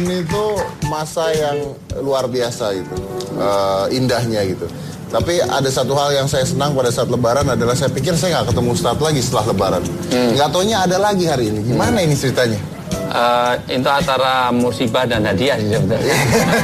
itu masa yang luar biasa gitu, indahnya gitu. Tapi ada satu hal yang saya senang pada saat Lebaran adalah saya pikir saya nggak ketemu Ustadz lagi setelah Lebaran. Nggak taunya ada lagi hari ini. Gimana ini ceritanya? Itu antara musibah dan hadiah sih sebenarnya.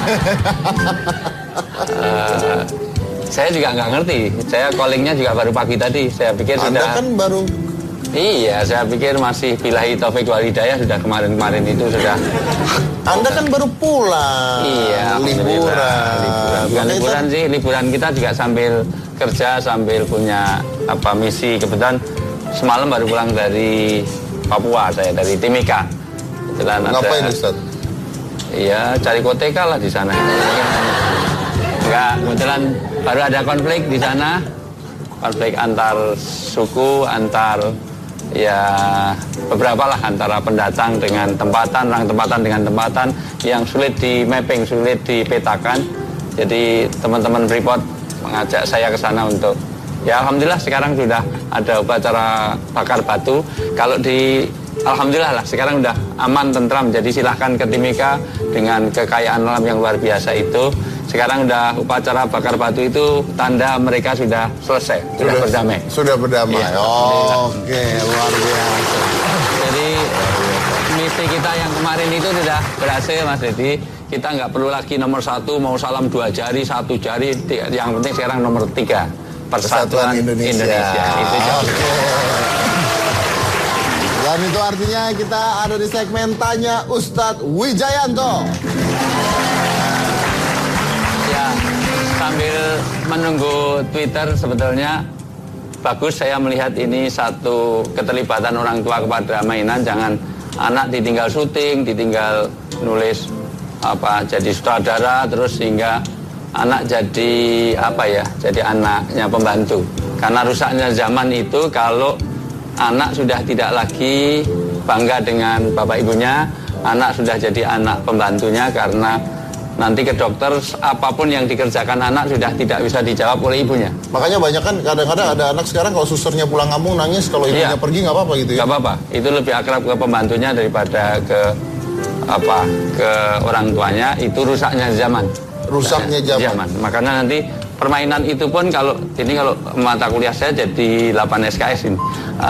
Saya juga nggak ngerti. Saya callingnya juga baru pagi tadi. Saya pikir Anda sudah. Kan baru. Iya, saya pikir masih billahi taufik wal hidayah sudah kemarin itu sudah. Anda kan baru pulang. Iya, liburan. Bukan liburan sih, liburan kita juga sambil kerja, sambil punya misi. Kebetulan semalam baru pulang dari Papua, saya dari Timika. Ngapain Ustaz? Iya, cari koteka lah di sana. Enggak, kebetulan baru ada konflik di sana. Konflik antar suku, antar beberapa lah antara pendatang dengan tempatan, orang tempatan dengan tempatan yang sulit di mapping, sulit dipetakan. Jadi teman-teman Freeport mengajak saya ke sana untuk alhamdulillah sekarang sudah ada upacara bakar batu. Kalau alhamdulillah lah sekarang sudah aman, tentram. Jadi silahkan ke Timika dengan kekayaan alam yang luar biasa itu. Sekarang udah upacara bakar batu itu tanda mereka sudah selesai, sudah berdamai. Sudah berdamai. Ya, oke, luar biasa. Jadi misi kita yang kemarin itu sudah berhasil, Mas Deddy. Kita nggak perlu lagi nomor 1 mau salam 2 jari, 1 jari. Yang penting sekarang nomor 3 Persatuan Indonesia. Itu oke. Dan itu artinya kita ada di segmen Tanya Ustadz Wijayanto. Sambil menunggu Twitter sebetulnya bagus saya melihat ini satu keterlibatan orang tua kepada mainan. Jangan anak ditinggal syuting, ditinggal nulis jadi sutradara terus sehingga anak jadi jadi anaknya pembantu. Karena rusaknya zaman itu kalau anak sudah tidak lagi bangga dengan bapak ibunya, anak sudah jadi anak pembantunya karena nanti ke dokter apapun yang dikerjakan anak sudah tidak bisa dijawab oleh ibunya. Makanya banyak kan kadang-kadang ada anak sekarang kalau susternya pulang kampung nangis, kalau ibunya pergi nggak apa-apa gitu ya? Nggak apa-apa, itu lebih akrab ke pembantunya daripada ke orang tuanya. Itu rusaknya zaman. Rusaknya zaman. Makanya nanti permainan itu pun kalau mata kuliah saya jadi 8 SKS ini.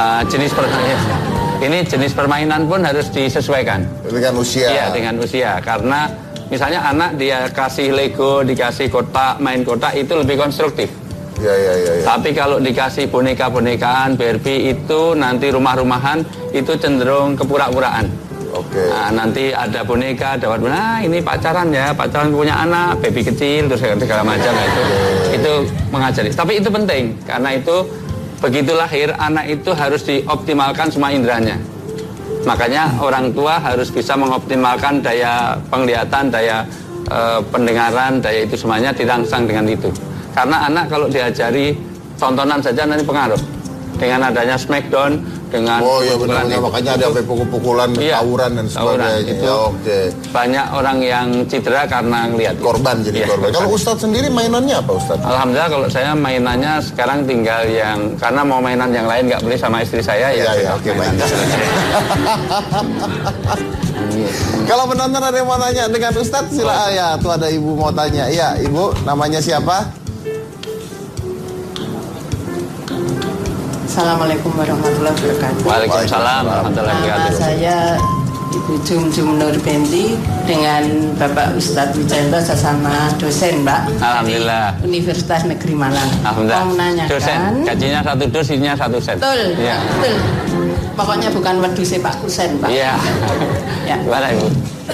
Jenis permainan pun harus disesuaikan dengan usia. Iya, dengan usia. Karena misalnya anak dia kasih Lego, dikasih kotak, main kotak itu lebih konstruktif. Ya. Tapi kalau dikasih boneka-bonekaan, Barbie itu nanti rumah-rumahan itu cenderung kepura-puraan. Oke. Nah, nanti ada boneka, ini pacaran punya anak, baby kecil, terus segala macam itu mengajari. Tapi itu penting karena itu begitu lahir anak itu harus dioptimalkan semua inderanya. Makanya orang tua harus bisa mengoptimalkan daya penglihatan, daya pendengaran, daya itu semuanya dirangsang dengan itu. Karena anak kalau diajari tontonan saja nanti pengaruh. Dengan adanya Smackdown, dengan benar, makanya ada pukul-pukulan, tawuran dan sebagainya. Itu banyak orang yang cedera karena ngelihat. Korban. Kalau Ustadz sendiri mainannya apa Ustadz? Alhamdulillah kalau saya mainannya sekarang tinggal karena mau mainan yang lain nggak boleh sama istri saya Oke, baik. Kalau penonton ada yang mau tanya dengan Ustadz silakan. Tuh ada ibu mau tanya. Iya, ibu namanya siapa? Assalamualaikum warahmatullahi wabarakatuh. Waalaikumsalam warahmatullahi wabarakatuh. Nama saya Ibu Jum Nur Benti dengan Bapak Ustadz Wijayanto sesama dosen, Mbak. Alhamdulillah. Di Universitas Negeri Malang. Alhamdulillah. Mau menanyakan. Dosen, gajinya 1 dos, isinya 1 sen. Betul, ya. betul. Pokoknya bukan weduse Pak Kusen, Pak. Iya. Ya. Gimana Ibu?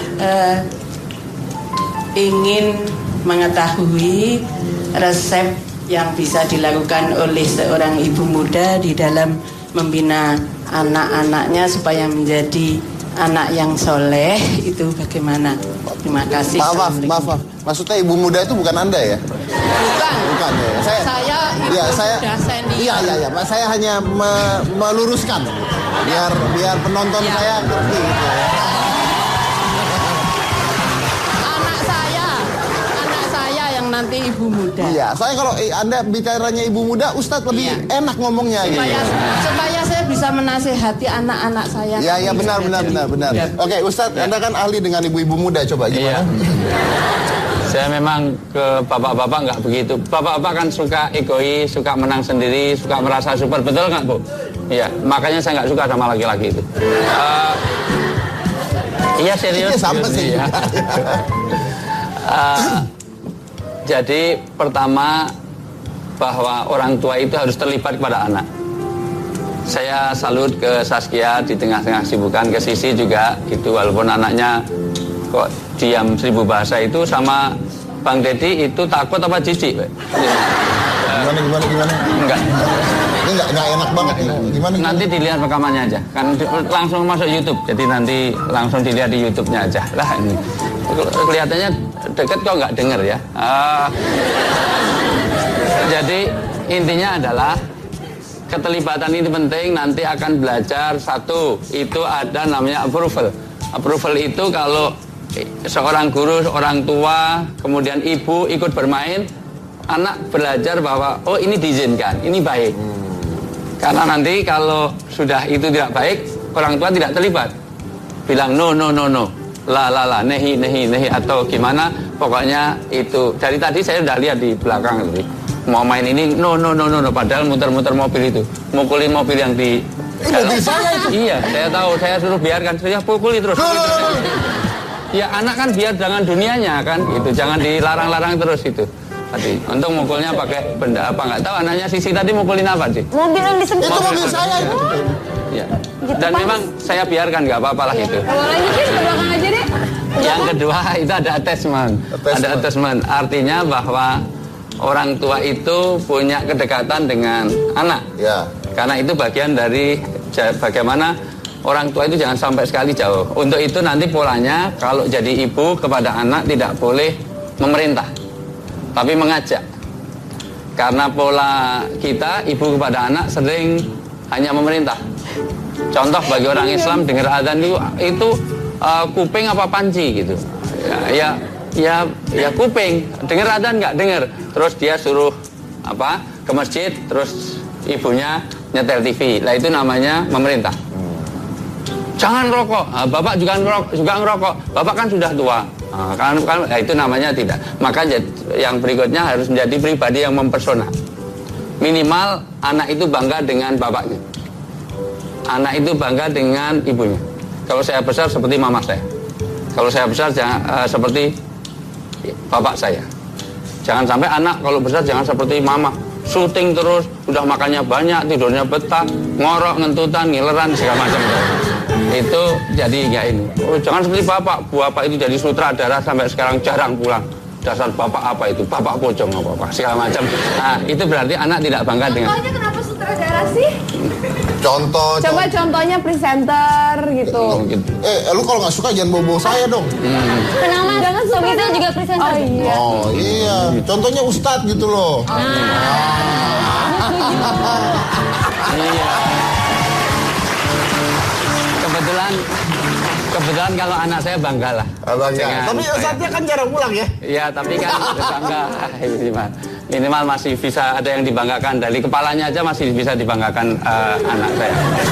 Ingin mengetahui resep yang bisa dilakukan oleh seorang ibu muda di dalam membina anak-anaknya supaya menjadi anak yang soleh itu bagaimana? Terima kasih. Maaf. Maksudnya ibu muda itu bukan Anda ya? Bukan ya. Saya saya hanya meluruskan biar penonton saya ngerti gitu ya. Nanti ibu muda. Iya, soalnya kalau Anda bicaranya ibu muda, Ustadz lebih enak ngomongnya. Supaya saya bisa menasehati anak-anak saya. Ya benar. Oke, Ustadz, Anda kan ahli dengan ibu-ibu muda, coba gimana? Saya memang ke bapak-bapak nggak begitu. Bapak-bapak kan suka egois, suka menang sendiri, suka merasa super, betul nggak, Bu? Iya, makanya saya nggak suka sama laki-laki itu. Iya serius. Sama sih. Ya. Jadi pertama bahwa orang tua itu harus terlibat kepada anak. Saya salut ke Saskia di tengah-tengah sibukan, ke Sisi juga gitu, walaupun anaknya kok diam 1000 bahasa itu, sama Bang Deddy itu takut apa jijik? Gimana? Enggak. Ini enggak enak banget ini. Gimana? Nanti dilihat rekamannya aja. Kan langsung masuk YouTube. Jadi nanti langsung dilihat di YouTube-nya aja. Lah ini. Kelihatannya deket kok nggak denger ya. Jadi intinya adalah keterlibatan ini penting. Nanti akan belajar satu, itu ada namanya approval. Approval itu kalau seorang guru, orang tua, kemudian ibu ikut bermain, anak belajar bahwa oh ini diizinkan, ini baik. Karena nanti kalau sudah itu tidak baik, orang tua tidak terlibat. Bilang no, la, nehi, atau gimana, pokoknya itu. Dari tadi saya sudah lihat di belakang itu. Mau main ini, no, padahal muter-muter mobil itu. Mukulin mobil yang di... mobil saya itu? Iya, saya tahu, saya suruh biarkan, saya pukuli terus. Ya anak kan biar jangan dunianya kan, gitu. Jangan dilarang-larang terus itu. Tadi, untung mukulnya pakai benda apa nggak tahu. Anaknya Sisi tadi mukulin apa sih? Mobil yang disebut. Itu mobil saya itu. Ya. Dan memang saya biarkan nggak apa-apa lah itu. Kalau lagi sih ke belakang aja deh. Yang kedua itu ada attachment. Ada attachment. Artinya bahwa orang tua itu punya kedekatan dengan anak. Ya. Karena itu bagian dari bagaimana orang tua itu jangan sampai sekali jauh. Untuk itu nanti polanya kalau jadi ibu kepada anak tidak boleh memerintah, tapi mengajak. Karena pola kita, ibu kepada anak sering hanya memerintah. Contoh bagi orang Islam dengar adzan itu kuping apa panci gitu. Ya kuping. Dengar adzan nggak dengar. Terus dia suruh ke masjid, terus ibunya nyetel TV. Lah itu namanya memerintah. Jangan rokok. Bapak juga ngerokok. Bapak kan sudah tua. Itu namanya tidak. Maka yang berikutnya harus menjadi pribadi yang mempersona. Minimal anak itu bangga dengan bapaknya. Anak itu bangga dengan ibunya. Kalau saya besar seperti mama saya. Kalau saya besar seperti bapak saya. Jangan sampai anak kalau besar jangan seperti mama. Syuting terus, udah makannya banyak, tidurnya betah, ngorok, ngentutan, ngileran, segala macam. Itu jadi ya ini. Jangan seperti bapak itu jadi sutradara sampai sekarang jarang pulang. Dasar bapak apa itu? Bapak pocong apa segala macam. Nah, itu berarti anak tidak bangga dengan. Contohnya kenapa sutradara sih? Coba contohnya presenter gitu. Lu kalau nggak suka jangan bawa saya dong. Kenapa? Jangan suka itu juga presenter. Oh iya. Contohnya Ustadz gitu loh. Iya. Kebetulan kalau anak saya bangga lah. Tapi Ustadznya kan jarang pulang ya? Iya, tapi kan bangga. Minimal masih bisa ada yang dibanggakan. Dari kepalanya aja masih bisa dibanggakan anak saya.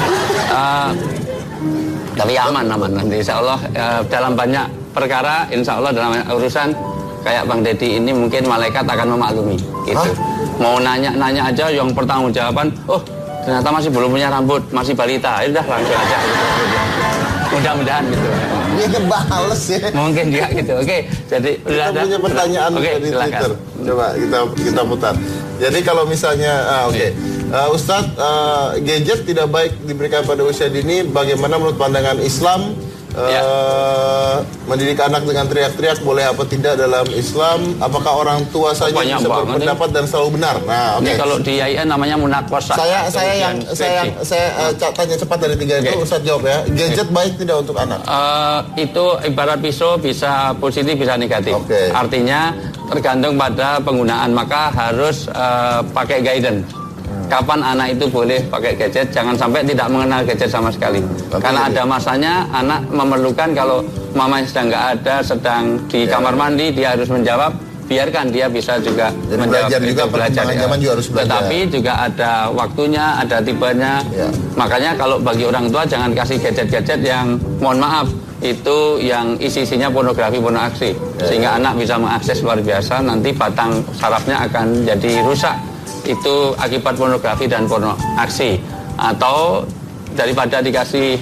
Tapi aman nanti insya Allah dalam banyak perkara, insya Allah dalam urusan kayak Bang Deddy ini mungkin malaikat akan memaklumi gitu. Mau nanya aja yang pertanggungjawaban, ternyata masih belum punya rambut, masih balita, ya udah langsung aja gitu. Mudah-mudahan gitu. Dia kebales ya. Mungkin juga gitu. Oke, jadi kita punya pertanyaan dari Twitter. Coba kita putar. Jadi kalau misalnya Ustadz, gadget tidak baik diberikan pada usia dini. Bagaimana menurut pandangan Islam? Mendidik anak dengan teriak-teriak boleh apa tidak dalam Islam? Apakah orang tua saja bisa berpendapat dan selalu benar? Nah, Ini kalau di IAIN namanya munakosah. Saya tanya cepat dari 3 itu, Ustadz jawab ya. Gadget baik tidak untuk anak? Itu ibarat pisau, bisa positif bisa negatif. Artinya tergantung pada penggunaan. Maka harus pakai guidance. Kapan anak itu boleh pakai gadget, jangan sampai tidak mengenal gadget sama sekali. Karena ada masanya anak memerlukan, kalau mamanya sedang nggak ada, sedang di kamar mandi, dia harus menjawab, biarkan dia bisa juga jadi belajar juga, perkembangan zaman juga harus belajar. Tetapi juga ada waktunya, ada tibanya. Ya. Makanya kalau bagi orang tua jangan kasih gadget-gadget yang mohon maaf itu yang isi-isinya pornografi, pornoaksi, sehingga anak bisa mengakses luar biasa, nanti batang sarafnya akan jadi rusak. Itu akibat pornografi dan pornoaksi. Atau daripada dikasih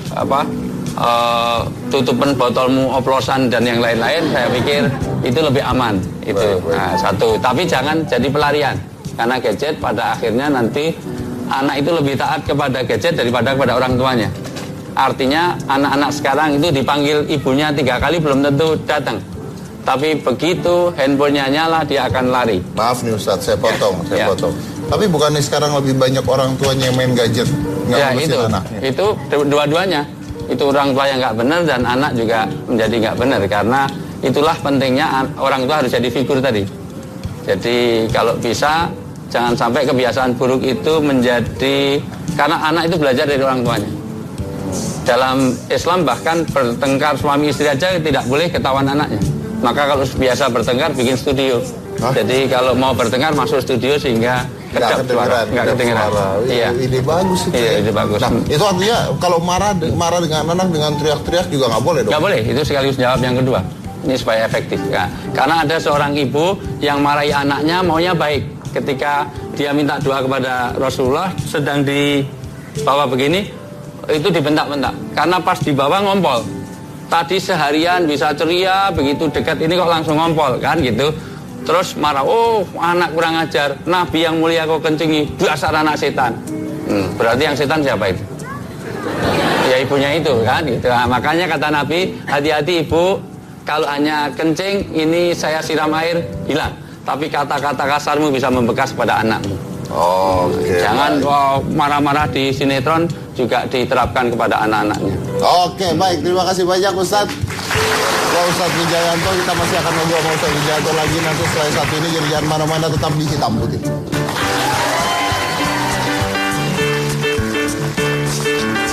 tutupan botolmu oplosan dan yang lain-lain, saya pikir itu lebih aman. Itu nah, satu. Tapi jangan jadi pelarian, karena gadget pada akhirnya nanti anak itu lebih taat kepada gadget daripada kepada orang tuanya. Artinya anak-anak sekarang itu dipanggil ibunya 3 kali belum tentu datang. Tapi begitu handphonenya nyala dia akan lari. Maaf nih Ustadz, saya potong. Tapi bukannya sekarang lebih banyak orang tuanya yang main gadget, nggak ngurusin anaknya? Itu dua-duanya. Itu orang tua yang nggak benar dan anak juga menjadi nggak benar. Karena itulah pentingnya orang tua harus jadi figur tadi. Jadi kalau bisa jangan sampai kebiasaan buruk itu menjadi, karena anak itu belajar dari orang tuanya. Dalam Islam bahkan bertengkar suami istri aja tidak boleh ketahuan anaknya. Maka kalau biasa bertengkar bikin studio. Jadi kalau mau bertengkar masuk studio sehingga kedap suara, nggak kedengeran. Iya. Ide bagus itu. Iya, ide bagus. Nah, itu artinya kalau marah dengan anak dengan teriak-teriak juga nggak boleh dong? Nggak boleh. Itu sekaligus jawab yang kedua. Ini supaya efektif. Ya. Karena ada seorang ibu yang marahi anaknya maunya baik. Ketika dia minta doa kepada Rasulullah sedang dibawa begini, itu dibentak-bentak karena pas di bawah ngompol. Tadi seharian bisa ceria, begitu dekat ini kok langsung ngompol kan gitu. Terus marah, oh anak kurang ajar, Nabi yang mulia kau kencingi, dasar anak setan. Berarti yang setan siapa itu? Ya ibunya itu kan gitu. Nah, makanya kata Nabi, hati-hati ibu, kalau hanya kencing ini saya siram air hilang, tapi kata-kata kasarmu bisa membekas pada anakmu. Jangan marah-marah di sinetron juga diterapkan kepada anak-anaknya. Oke, baik. Terima kasih banyak Ustadz. Ustadz Wijayanto, kita masih akan ngobrol sama Ustadz Wijayanto lagi nanti setelah satu ini. Jadi jangan mana-mana, tetap di Hitam Putih.